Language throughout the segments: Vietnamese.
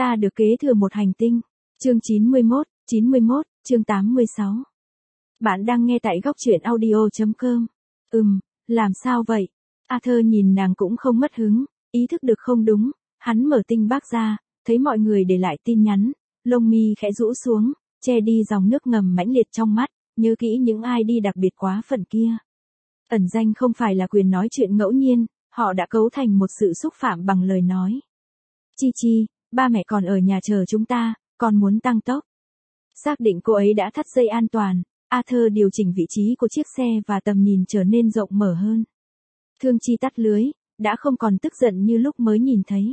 Ta được kế thừa một hành tinh. Chương 91, chương 86. Bạn đang nghe tại góc truyện audio.com. Làm sao vậy? Arthur nhìn nàng cũng không mất hứng, ý thức được không đúng, hắn mở tinh bác ra, thấy mọi người để lại tin nhắn, lông mi khẽ rũ xuống, che đi dòng nước ngầm mãnh liệt trong mắt, nhớ kỹ những ai đi đặc biệt quá phận kia. Ẩn danh không phải là quyền nói chuyện ngẫu nhiên, họ đã cấu thành một sự xúc phạm bằng lời nói. Chi, ba mẹ còn ở nhà chờ chúng ta, con muốn tăng tốc. Xác định cô ấy đã thắt dây an toàn, Arthur điều chỉnh vị trí của chiếc xe và tầm nhìn trở nên rộng mở hơn. Thương Chi tắt lưới, đã không còn tức giận như lúc mới nhìn thấy.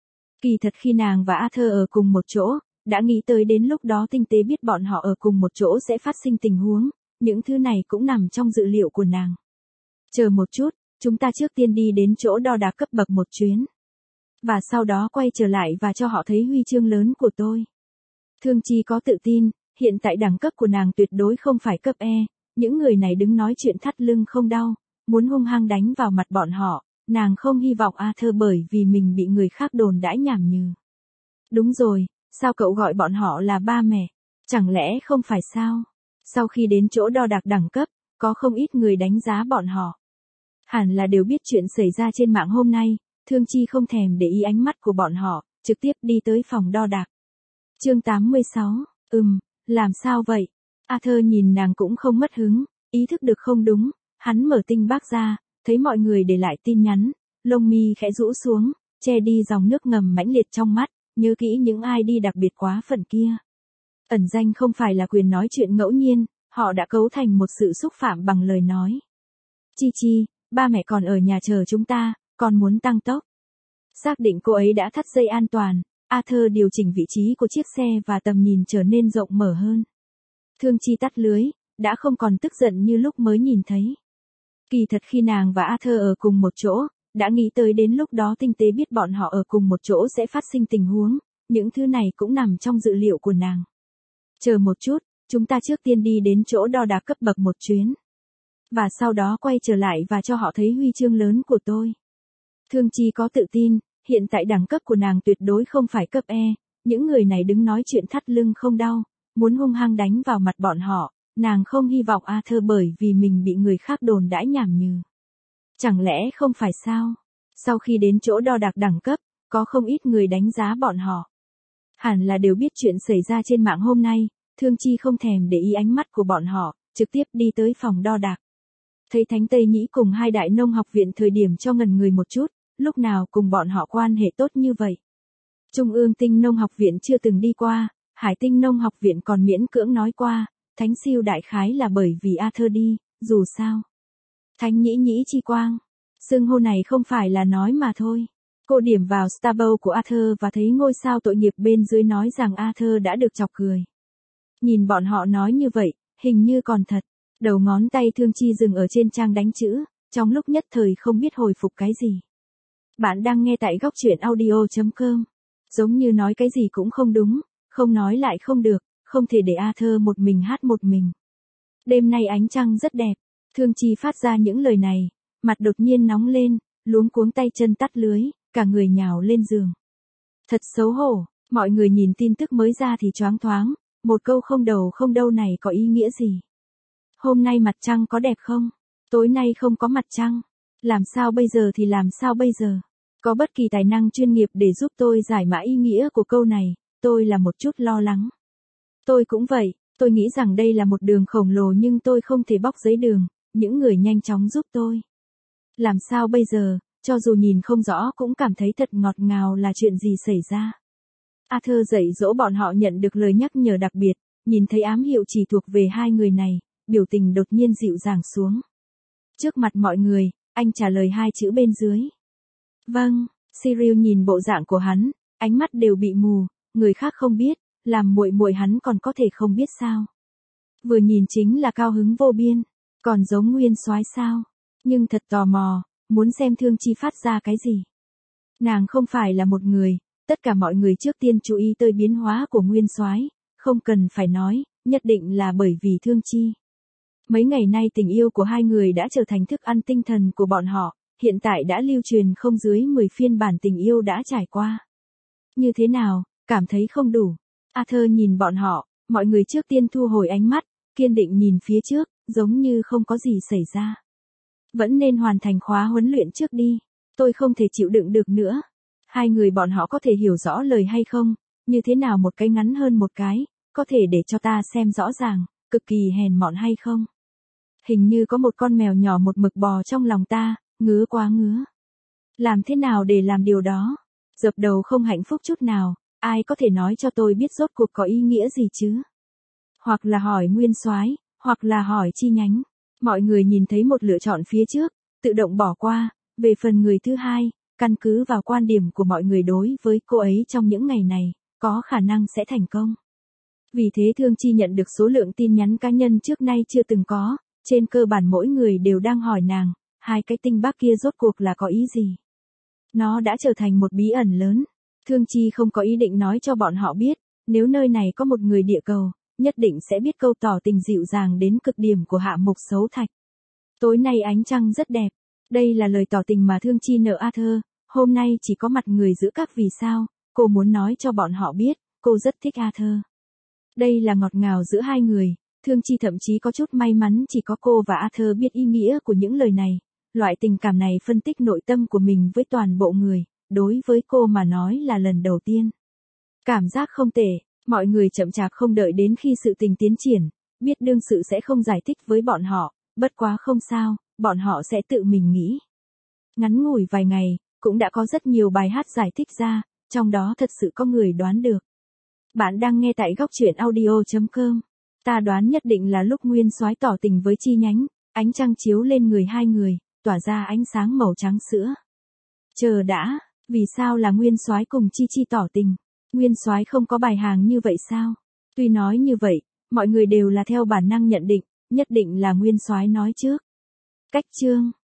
Kỳ thật khi nàng và Arthur ở cùng một chỗ, đã nghĩ tới đến lúc đó tinh tế biết bọn họ ở cùng một chỗ sẽ phát sinh tình huống, những thứ này cũng nằm trong dự liệu của nàng. Chờ một chút, chúng ta trước tiên đi đến chỗ đo đạc cấp bậc một chuyến. Và sau đó quay trở lại và cho họ thấy huy chương lớn của tôi. Thương Chi có tự tin, hiện tại đẳng cấp của nàng tuyệt đối không phải cấp E, những người này đứng nói chuyện thắt lưng không đau, muốn hung hăng đánh vào mặt bọn họ, nàng không hy vọng Arthur bởi vì mình bị người khác đồn đãi nhảm nhừ. Đúng rồi, sao cậu gọi bọn họ là ba mẹ? Chẳng lẽ không phải sao? Sau khi đến chỗ đo đạc đẳng cấp, có không ít người đánh giá bọn họ. Hẳn là đều biết chuyện xảy ra trên mạng hôm nay, Thương Chi không thèm để ý ánh mắt của bọn họ, trực tiếp đi tới phòng đo đạc. Chương 86, làm sao vậy? Arthur nhìn nàng cũng không mất hứng, ý thức được không đúng, hắn mở tinh bác ra, thấy mọi người để lại tin nhắn, lông mi khẽ rũ xuống, che đi dòng nước ngầm mãnh liệt trong mắt, nhớ kỹ những ai đi đặc biệt quá phận kia. Ẩn danh không phải là quyền nói chuyện ngẫu nhiên, họ đã cấu thành một sự xúc phạm bằng lời nói. Chi, ba mẹ còn ở nhà chờ chúng ta, con muốn tăng tốc. Xác định cô ấy đã thắt dây an toàn, Arthur điều chỉnh vị trí của chiếc xe và tầm nhìn trở nên rộng mở hơn. Thương Chi tắt lưới, đã không còn tức giận như lúc mới nhìn thấy. Kỳ thật khi nàng và Arthur ở cùng một chỗ, đã nghĩ tới đến lúc đó tinh tế biết bọn họ ở cùng một chỗ sẽ phát sinh tình huống, những thứ này cũng nằm trong dự liệu của nàng. Chờ một chút, chúng ta trước tiên đi đến chỗ đo đạc cấp bậc một chuyến. Và sau đó quay trở lại và cho họ thấy huy chương lớn của tôi. Thương Chi có tự tin, hiện tại đẳng cấp của nàng tuyệt đối không phải cấp E, những người này đứng nói chuyện thắt lưng không đau, muốn hung hăng đánh vào mặt bọn họ, nàng không hy vọng Arthur bởi vì mình bị người khác đồn đãi nhảm nhừ. Chẳng lẽ không phải sao? Sau khi đến chỗ đo đạc đẳng cấp, có không ít người đánh giá bọn họ. Hẳn là đều biết chuyện xảy ra trên mạng hôm nay, Thương Chi không thèm để ý ánh mắt của bọn họ, trực tiếp đi tới phòng đo đạc. Thấy Thánh Tây Nhĩ cùng hai đại nông học viện thời điểm cho ngần người một chút, lúc nào cùng bọn họ quan hệ tốt như vậy. Trung ương tinh nông học viện chưa từng đi qua, Hải tinh nông học viện còn miễn cưỡng nói qua, Thánh siêu đại khái là bởi vì Arthur đi, dù sao. Thánh Nhĩ chi quang, xưng hô này không phải là nói mà thôi. Cô điểm vào Starbow của Arthur và thấy ngôi sao tội nghiệp bên dưới nói rằng Arthur đã được chọc cười. Nhìn bọn họ nói như vậy, hình như còn thật. Đầu ngón tay Thương Chi dừng ở trên trang đánh chữ, trong lúc nhất thời không biết hồi phục cái gì. Bạn đang nghe tại góc truyện audio.com. Giống như nói cái gì cũng không đúng, không nói lại không được, không thể để Arthur một mình hát một mình. Đêm nay ánh trăng rất đẹp, Thương Chi phát ra những lời này, mặt đột nhiên nóng lên, luống cuống tay chân tắt lưới, cả người nhào lên giường. Thật xấu hổ, mọi người nhìn tin tức mới ra thì choáng thoáng, một câu không đầu không đâu này có ý nghĩa gì? Hôm nay mặt trăng có đẹp không? Tối nay không có mặt trăng. Làm sao bây giờ thì làm sao bây giờ? Có bất kỳ tài năng chuyên nghiệp để giúp tôi giải mã ý nghĩa của câu này, tôi là một chút lo lắng. Tôi cũng vậy, tôi nghĩ rằng đây là một đường khổng lồ nhưng tôi không thể bóc giấy đường, những người nhanh chóng giúp tôi. Làm sao bây giờ, cho dù nhìn không rõ cũng cảm thấy thật ngọt ngào là chuyện gì xảy ra. Arthur dạy dỗ bọn họ nhận được lời nhắc nhở đặc biệt, nhìn thấy ám hiệu chỉ thuộc về hai người này, biểu tình đột nhiên dịu dàng xuống. Trước mặt mọi người, anh trả lời hai chữ bên dưới. Vâng, Cyril nhìn bộ dạng của hắn, ánh mắt đều bị mù, người khác không biết, làm muội muội hắn còn có thể không biết sao. Vừa nhìn chính là cao hứng vô biên, còn giống Nguyên Soái sao, nhưng thật tò mò, muốn xem Thương Chi phát ra cái gì. Nàng không phải là một người, tất cả mọi người trước tiên chú ý tới biến hóa của Nguyên Soái, không cần phải nói, nhất định là bởi vì Thương Chi. Mấy ngày nay tình yêu của hai người đã trở thành thức ăn tinh thần của bọn họ, hiện tại đã lưu truyền không dưới 10 phiên bản tình yêu đã trải qua. Như thế nào, cảm thấy không đủ. Arthur nhìn bọn họ, mọi người trước tiên thu hồi ánh mắt, kiên định nhìn phía trước, giống như không có gì xảy ra. Vẫn nên hoàn thành khóa huấn luyện trước đi. Tôi không thể chịu đựng được nữa. Hai người bọn họ có thể hiểu rõ lời hay không? Như thế nào một cái ngắn hơn một cái, có thể để cho ta xem rõ ràng, cực kỳ hèn mọn hay không? Hình như có một con mèo nhỏ một mực bò trong lòng ta, ngứa quá ngứa. Làm thế nào để làm điều đó? Dập đầu không hạnh phúc chút nào, ai có thể nói cho tôi biết rốt cuộc có ý nghĩa gì chứ? Hoặc là hỏi nguyên soái, hoặc là hỏi chi nhánh. Mọi người nhìn thấy một lựa chọn phía trước, tự động bỏ qua. Về phần người thứ hai, căn cứ vào quan điểm của mọi người đối với cô ấy trong những ngày này, có khả năng sẽ thành công. Vì thế Thương Chi nhận được số lượng tin nhắn cá nhân trước nay chưa từng có, trên cơ bản mỗi người đều đang hỏi nàng, hai cái tinh bác kia rốt cuộc là có ý gì? Nó đã trở thành một bí ẩn lớn. Thương Chi không có ý định nói cho bọn họ biết, nếu nơi này có một người địa cầu, nhất định sẽ biết câu tỏ tình dịu dàng đến cực điểm của Hạ Mục Xấu Thạch. Tối nay ánh trăng rất đẹp. Đây là lời tỏ tình mà Thương Chi nợ Arthur, hôm nay chỉ có mặt người giữa các vì sao, cô muốn nói cho bọn họ biết, cô rất thích Arthur. Đây là ngọt ngào giữa hai người, Thương Chi thậm chí có chút may mắn chỉ có cô và Arthur biết ý nghĩa của những lời này. Loại tình cảm này phân tích nội tâm của mình với toàn bộ người, đối với cô mà nói là lần đầu tiên. Cảm giác không tệ, mọi người chậm chạp không đợi đến khi sự tình tiến triển, biết đương sự sẽ không giải thích với bọn họ, bất quá không sao, bọn họ sẽ tự mình nghĩ. Ngắn ngủi vài ngày, cũng đã có rất nhiều bài hát giải thích ra, trong đó thật sự có người đoán được. Bạn đang nghe tại góc truyện audio.com. Ta đoán nhất định là lúc Nguyên Soái tỏ tình với Chi Nhánh, ánh trăng chiếu lên người hai người, tỏa ra ánh sáng màu trắng sữa. Chờ đã, vì sao là Nguyên Soái cùng Chi Chi tỏ tình? Nguyên Soái không có bài hàng như vậy sao? Tuy nói như vậy, mọi người đều là theo bản năng nhận định, nhất định là Nguyên Soái nói trước. Cách chương